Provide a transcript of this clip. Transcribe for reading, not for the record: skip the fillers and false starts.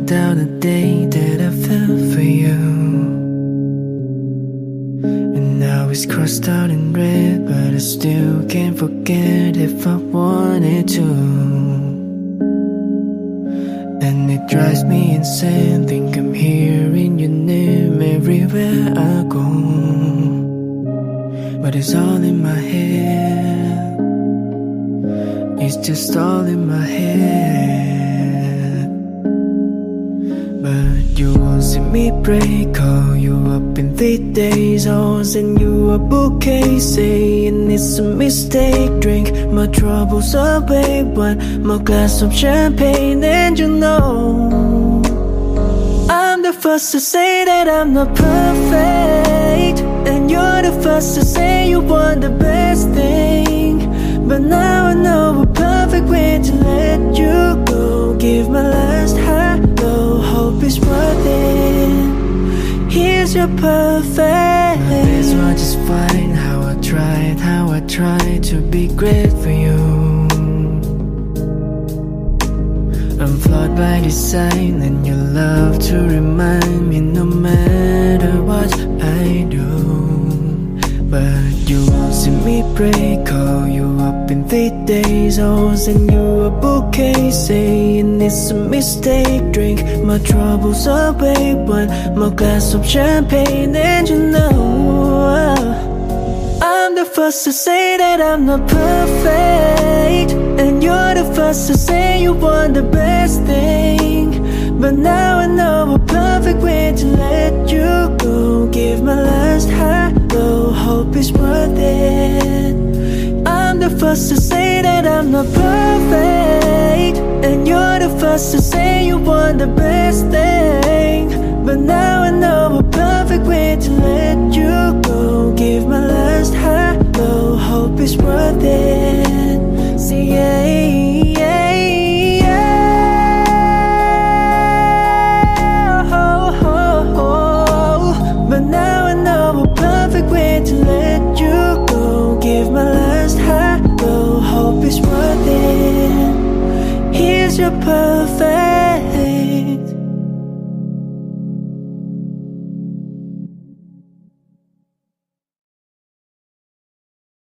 down the day that I fell for you. And now it's crossed out in red, but I still can't forget if I wanted to. And it drives me insane, think I'm hearing your name everywhere I go. But it's all in my head, it's just all in my head. But you won't see me break, call you up in 3 days. I'll send you a bouquet, saying it's a mistake. Drink my troubles away, one more glass of champagne, and you know I'm the first to say that I'm not perfect, and you're the first to say you want the best thing. But now I know a perfect way to let you go. Give my last hello, hope it's worth it. Here's your perfect. My days were just fine, how I tried to be great for you. I'm flawed by design, and your love to remind me no matter what I do. But you won't see me break, call you up in 3 days. I'll send you a bouquet, saying it's a mistake. Drink my troubles away, one more glass of champagne, and you know I'm the first to say that I'm not perfect, and you're the first to say you want the best thing. But now I know a perfect way to let you go. Give my last hello, hope it's worth it. I'm the first to say that I'm not perfect, and you're the first to say you want the best thing. But now I know a perfect way to let you go. Give my last hello, hope it's worth it. See, but now I know a perfect way to let you go. Give my last hello, hope it's worth it. Here's your perfect.